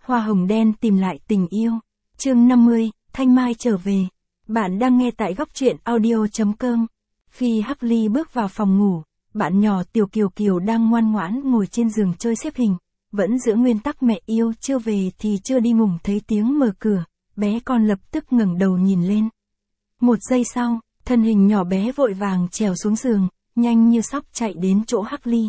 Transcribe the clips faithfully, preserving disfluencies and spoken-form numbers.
Hoa hồng đen tìm lại tình yêu. Chương năm mươi, Thanh Mai trở về. Bạn đang nghe tại góc truyện audio chấm com. Khi Hắc Ly bước vào phòng ngủ, bạn nhỏ Tiểu Kiều Kiều đang ngoan ngoãn ngồi trên giường chơi xếp hình, vẫn giữ nguyên tắc mẹ yêu chưa về thì chưa đi ngủ. Thấy tiếng mở cửa, bé con lập tức ngẩng đầu nhìn lên. Một giây sau, thân hình nhỏ bé vội vàng trèo xuống giường, nhanh như sóc chạy đến chỗ Hắc Ly.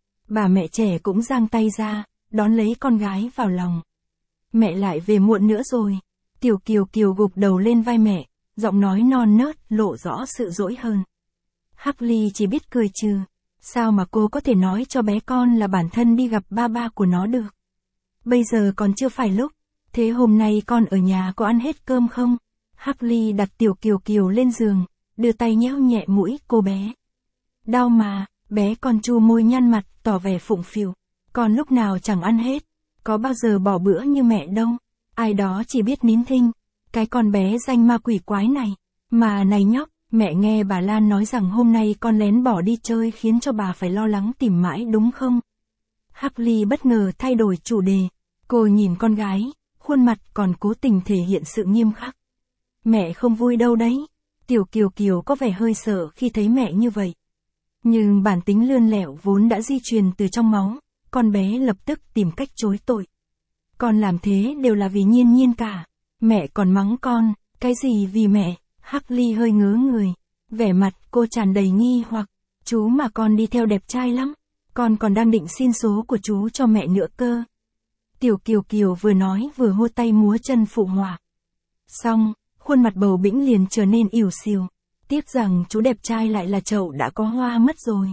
Bà mẹ trẻ cũng giang tay ra, đón lấy con gái vào lòng. Mẹ lại về muộn nữa rồi. Tiểu Kiều Kiều gục đầu lên vai mẹ, giọng nói non nớt lộ rõ sự dỗi hơn. Hắc Ly chỉ biết cười trừ. Sao mà cô có thể nói cho bé con là bản thân đi gặp ba ba của nó được? Bây giờ còn chưa phải lúc. Thế hôm nay con ở nhà có ăn hết cơm không? Hắc Ly đặt Tiểu Kiều Kiều lên giường, đưa tay nhéo nhẹ mũi cô bé. Đau mà, bé con chu môi nhăn mặt, tỏ vẻ phụng phịu. Con lúc nào chẳng ăn hết, có bao giờ bỏ bữa như mẹ đâu. Ai đó chỉ biết nín thinh. Cái con bé danh ma quỷ quái này. Mà này nhóc, mẹ nghe bà Lan nói rằng hôm nay con lén bỏ đi chơi khiến cho bà phải lo lắng tìm mãi đúng không? Hắc Ly bất ngờ thay đổi chủ đề. Cô nhìn con gái, khuôn mặt còn cố tình thể hiện sự nghiêm khắc. Mẹ không vui đâu đấy. Tiểu Kiều Kiều có vẻ hơi sợ khi thấy mẹ như vậy. Nhưng bản tính lươn lẹo vốn đã di truyền từ trong máu, con bé lập tức tìm cách chối tội. Con làm thế đều là vì Nhiên Nhiên cả. Mẹ còn mắng con, cái gì vì mẹ? Hắc Ly hơi ngớ người. Vẻ mặt cô tràn đầy nghi hoặc. Chú mà con đi theo đẹp trai lắm. Con còn đang định xin số của chú cho mẹ nữa cơ. Tiểu Kiều Kiều vừa nói vừa hô tay múa chân phụ họa. Xong, khuôn mặt bầu bĩnh liền trở nên ỉu xìu. Tiếc rằng chú đẹp trai lại là chậu đã có hoa mất rồi.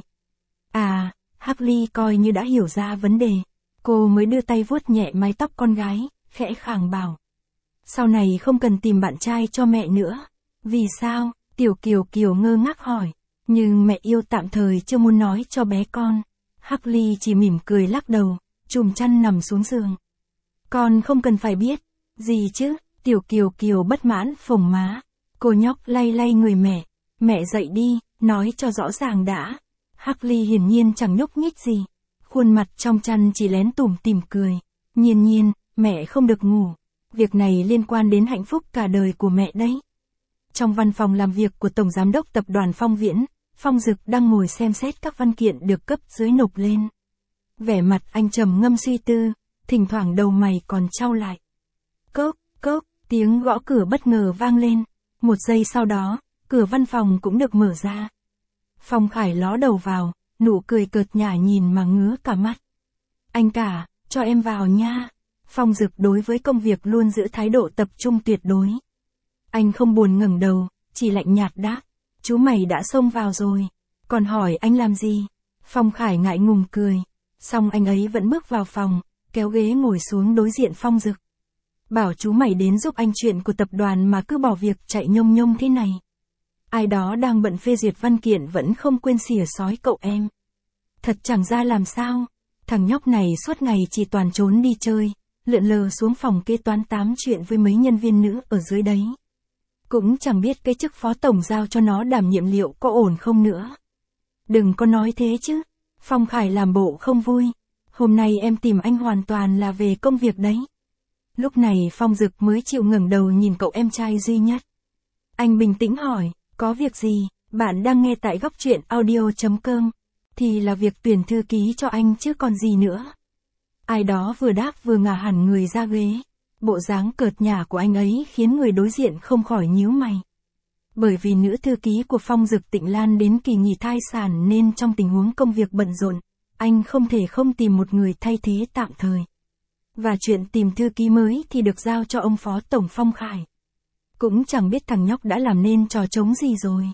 À, Hắc Ly coi như đã hiểu ra vấn đề. Cô mới đưa tay vuốt nhẹ mái tóc con gái, khẽ khàng bảo. Sau này không cần tìm bạn trai cho mẹ nữa. Vì sao? Tiểu Kiều Kiều ngơ ngác hỏi. Nhưng mẹ yêu tạm thời chưa muốn nói cho bé con. Hắc Ly chỉ mỉm cười lắc đầu, chùm chăn nằm xuống giường. Con không cần phải biết. Gì chứ? Tiểu Kiều Kiều bất mãn phồng má. Cô nhóc lay lay người mẹ. Mẹ dậy đi, nói cho rõ ràng đã. Hắc Ly hiển nhiên chẳng nhúc nhích gì. Khuôn mặt trong chăn chỉ lén tủm tỉm cười. Nhiên Nhiên, mẹ không được ngủ. Việc này liên quan đến hạnh phúc cả đời của mẹ đấy. Trong văn phòng làm việc của Tổng Giám đốc Tập đoàn Phong Viễn, Phong Dực đang ngồi xem xét các văn kiện được cấp dưới nộp lên. Vẻ mặt anh trầm ngâm suy tư, thỉnh thoảng đầu mày còn chau lại. Cốc, cốc, tiếng gõ cửa bất ngờ vang lên. Một giây sau đó, cửa văn phòng cũng được mở ra. Phong Khải ló đầu vào, nụ cười cợt nhả nhìn mà ngứa cả mắt. Anh cả, cho em vào nha. Phong Dực đối với công việc luôn giữ thái độ tập trung tuyệt đối. Anh không buồn ngẩng đầu, chỉ lạnh nhạt đáp. Chú mày đã xông vào rồi. Còn hỏi anh làm gì? Phong Khải ngại ngùng cười. Xong anh ấy vẫn bước vào phòng, kéo ghế ngồi xuống đối diện Phong Dực. Bảo chú mày đến giúp anh chuyện của tập đoàn mà cứ bỏ việc chạy nhông nhông thế này. Ai đó đang bận phê duyệt văn kiện vẫn không quên xỉa xói cậu em. Thật chẳng ra làm sao. Thằng nhóc này suốt ngày chỉ toàn trốn đi chơi, lượn lờ xuống phòng kế toán tám chuyện với mấy nhân viên nữ ở dưới đấy. Cũng chẳng biết cái chức phó tổng giao cho nó đảm nhiệm liệu có ổn không nữa. Đừng có nói thế chứ. Phong Khải làm bộ không vui. Hôm nay em tìm anh hoàn toàn là về công việc đấy. Lúc này Phong Dực mới chịu ngẩng đầu nhìn cậu em trai duy nhất. Anh bình tĩnh hỏi, có việc gì? Bạn đang nghe tại góc truyện audio chấm com. Thì là việc tuyển thư ký cho anh chứ còn gì nữa. Ai đó vừa đáp vừa ngả hẳn người ra ghế. Bộ dáng cợt nhả của anh ấy khiến người đối diện không khỏi nhíu mày. Bởi vì nữ thư ký của Phong Dực Tịnh Lan đến kỳ nghỉ thai sản nên trong tình huống công việc bận rộn, anh không thể không tìm một người thay thế tạm thời. Và chuyện tìm thư ký mới thì được giao cho ông Phó Tổng Phong Khải. Cũng chẳng biết thằng nhóc đã làm nên trò trống gì rồi.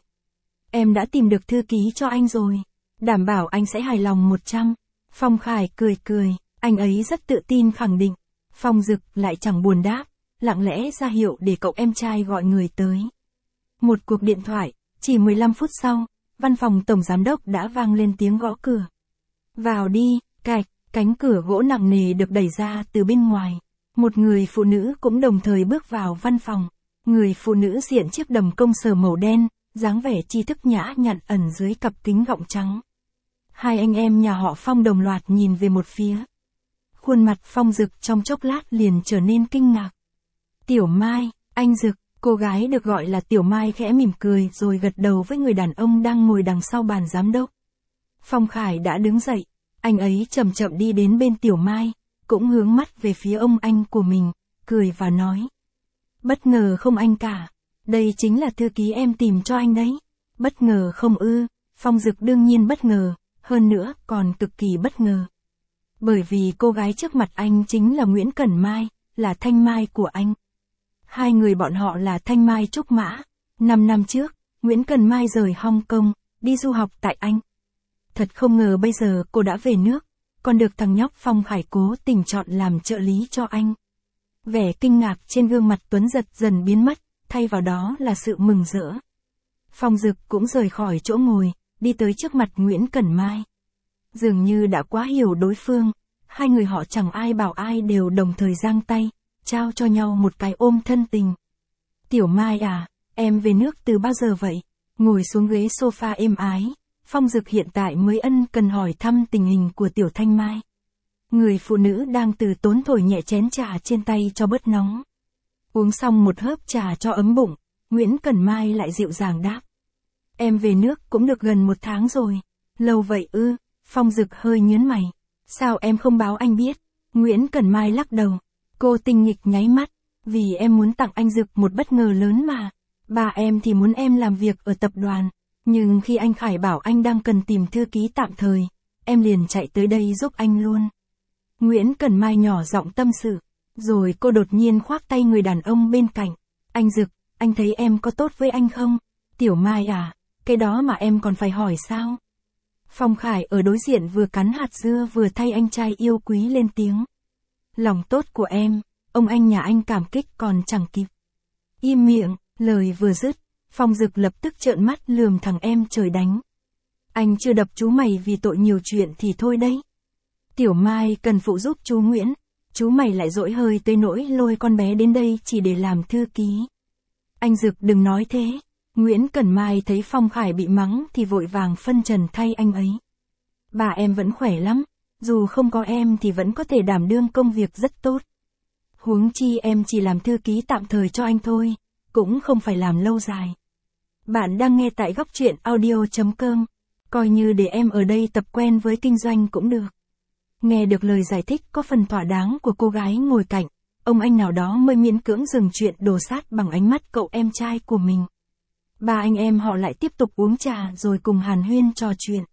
Em đã tìm được thư ký cho anh rồi. Đảm bảo anh sẽ hài lòng một trăm. Phong Khải cười cười, anh ấy rất tự tin khẳng định. Phong Dực lại chẳng buồn đáp, lặng lẽ ra hiệu để cậu em trai gọi người tới. Một cuộc điện thoại, chỉ mười lăm phút sau, văn phòng Tổng Giám đốc đã vang lên tiếng gõ cửa. Vào đi, cạch, cánh cửa gỗ nặng nề được đẩy ra từ bên ngoài. Một người phụ nữ cũng đồng thời bước vào văn phòng. Người phụ nữ diện chiếc đầm công sở màu đen, dáng vẻ tri thức nhã nhặn ẩn dưới cặp kính gọng trắng. Hai anh em nhà họ Phong đồng loạt nhìn về một phía. Khuôn mặt Phong Dực trong chốc lát liền trở nên kinh ngạc. Tiểu Mai, anh Dực, cô gái được gọi là Tiểu Mai khẽ mỉm cười rồi gật đầu với người đàn ông đang ngồi đằng sau bàn giám đốc. Phong Khải đã đứng dậy, anh ấy chậm chậm đi đến bên Tiểu Mai, cũng hướng mắt về phía ông anh của mình, cười và nói. Bất ngờ không anh cả, đây chính là thư ký em tìm cho anh đấy. Bất ngờ không ư? Phong Dực đương nhiên bất ngờ, hơn nữa còn cực kỳ bất ngờ. Bởi vì cô gái trước mặt anh chính là Nguyễn Cẩn Mai, là Thanh Mai của anh. Hai người bọn họ là Thanh Mai Trúc Mã. Năm năm trước, Nguyễn Cẩn Mai rời Hong Kong, đi du học tại Anh. Thật không ngờ bây giờ cô đã về nước, còn được thằng nhóc Phong Khải cố tình chọn làm trợ lý cho anh. Vẻ kinh ngạc trên gương mặt Tuấn Giật dần biến mất, thay vào đó là sự mừng rỡ. Phong Dực cũng rời khỏi chỗ ngồi, đi tới trước mặt Nguyễn Cẩn Mai. Dường như đã quá hiểu đối phương, hai người họ chẳng ai bảo ai đều đồng thời giang tay, trao cho nhau một cái ôm thân tình. Tiểu Mai à, em về nước từ bao giờ vậy? Ngồi xuống ghế sofa êm ái, Phong Dực hiện tại mới ân cần hỏi thăm tình hình của Tiểu Thanh Mai. Người phụ nữ đang từ tốn thổi nhẹ chén trà trên tay cho bớt nóng. Uống xong một hớp trà cho ấm bụng, Nguyễn Cẩn Mai lại dịu dàng đáp. Em về nước cũng được gần một tháng rồi. Lâu vậy ư? Phong Dực hơi nhướng mày. Sao em không báo anh biết? Nguyễn Cẩn Mai lắc đầu. Cô tinh nghịch nháy mắt. Vì em muốn tặng anh Dực một bất ngờ lớn mà. Bà em thì muốn em làm việc ở tập đoàn. Nhưng khi anh Khải bảo anh đang cần tìm thư ký tạm thời, em liền chạy tới đây giúp anh luôn. Nguyễn Cẩn Mai nhỏ giọng tâm sự. Rồi cô đột nhiên khoác tay người đàn ông bên cạnh. Anh Dực, anh thấy em có tốt với anh không? Tiểu Mai à, cái đó mà em còn phải hỏi sao? Phong Khải ở đối diện vừa cắn hạt dưa vừa thay anh trai yêu quý lên tiếng. Lòng tốt của em, ông anh nhà anh cảm kích còn chẳng kịp. Im miệng, lời vừa dứt, Phong Dực lập tức trợn mắt lườm thằng em trời đánh. Anh chưa đập chú mày vì tội nhiều chuyện thì thôi đấy. Tiểu Mai cần phụ giúp chú Nguyễn, chú mày lại dỗi hơi tới nỗi lôi con bé đến đây chỉ để làm thư ký. Anh Dực đừng nói thế. Nguyễn Cẩn Mai thấy Phong Khải bị mắng thì vội vàng phân trần thay anh ấy. Bà em vẫn khỏe lắm, dù không có em thì vẫn có thể đảm đương công việc rất tốt. Huống chi em chỉ làm thư ký tạm thời cho anh thôi, cũng không phải làm lâu dài. Bạn đang nghe tại góc truyện audio chấm com, coi như để em ở đây tập quen với kinh doanh cũng được. Nghe được lời giải thích có phần thỏa đáng của cô gái ngồi cạnh, ông anh nào đó mới miễn cưỡng dừng chuyện đổ sát bằng ánh mắt cậu em trai của mình. Ba anh em họ lại tiếp tục uống trà rồi cùng hàn huyên trò chuyện.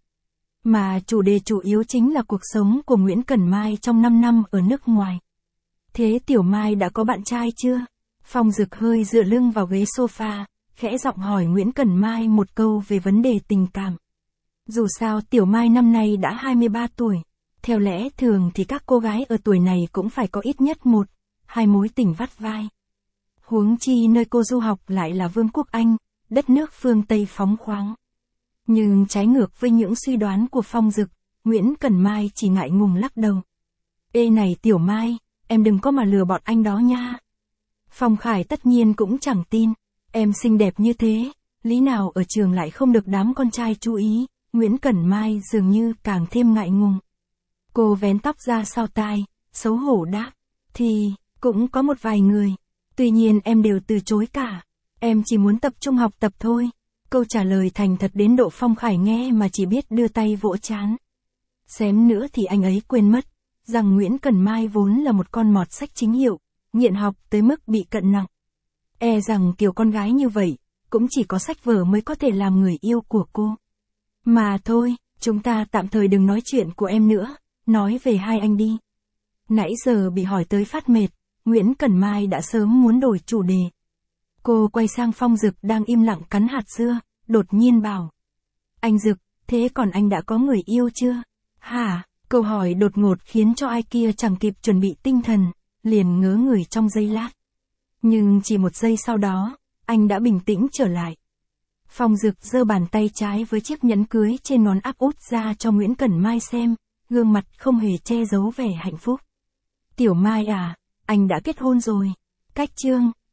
Mà chủ đề chủ yếu chính là cuộc sống của Nguyễn Cẩn Mai trong năm năm ở nước ngoài. Thế Tiểu Mai đã có bạn trai chưa? Phong Dực hơi dựa lưng vào ghế sofa, khẽ giọng hỏi Nguyễn Cẩn Mai một câu về vấn đề tình cảm. Dù sao Tiểu Mai năm nay đã hai mươi ba tuổi. Theo lẽ thường thì các cô gái ở tuổi này cũng phải có ít nhất một, hai mối tình vắt vai. Huống chi nơi cô du học lại là Vương quốc Anh, đất nước phương Tây phóng khoáng. Nhưng trái ngược với những suy đoán của Phong Dực, Nguyễn Cẩn Mai chỉ ngại ngùng lắc đầu. Ê này Tiểu Mai, em đừng có mà lừa bọn anh đó nha. Phong Khải tất nhiên cũng chẳng tin, em xinh đẹp như thế, lý nào ở trường lại không được đám con trai chú ý. Nguyễn Cẩn Mai dường như càng thêm ngại ngùng. Cô vén tóc ra sau tai, xấu hổ đáp. Thì, cũng có một vài người. Tuy nhiên em đều từ chối cả. Em chỉ muốn tập trung học tập thôi. Câu trả lời thành thật đến độ Phong Khải nghe mà chỉ biết đưa tay vỗ trán. Xém nữa thì anh ấy quên mất, rằng Nguyễn Cẩn Mai vốn là một con mọt sách chính hiệu, nghiện học tới mức bị cận nặng. E rằng kiểu con gái như vậy, cũng chỉ có sách vở mới có thể làm người yêu của cô. Mà thôi, chúng ta tạm thời đừng nói chuyện của em nữa, nói về hai anh đi. Nãy giờ bị hỏi tới phát mệt, Nguyễn Cẩn Mai đã sớm muốn đổi chủ đề. Cô quay sang Phong Dực đang im lặng cắn hạt dưa, đột nhiên bảo. Anh Dực, thế còn anh đã có người yêu chưa? Hả? Câu hỏi đột ngột khiến cho ai kia chẳng kịp chuẩn bị tinh thần, liền ngớ người trong giây lát. Nhưng chỉ một giây sau đó, anh đã bình tĩnh trở lại. Phong Dực giơ bàn tay trái với chiếc nhẫn cưới trên ngón áp út ra cho Nguyễn Cẩn Mai xem, gương mặt không hề che giấu vẻ hạnh phúc. Tiểu Mai à, anh đã kết hôn rồi. Cách chương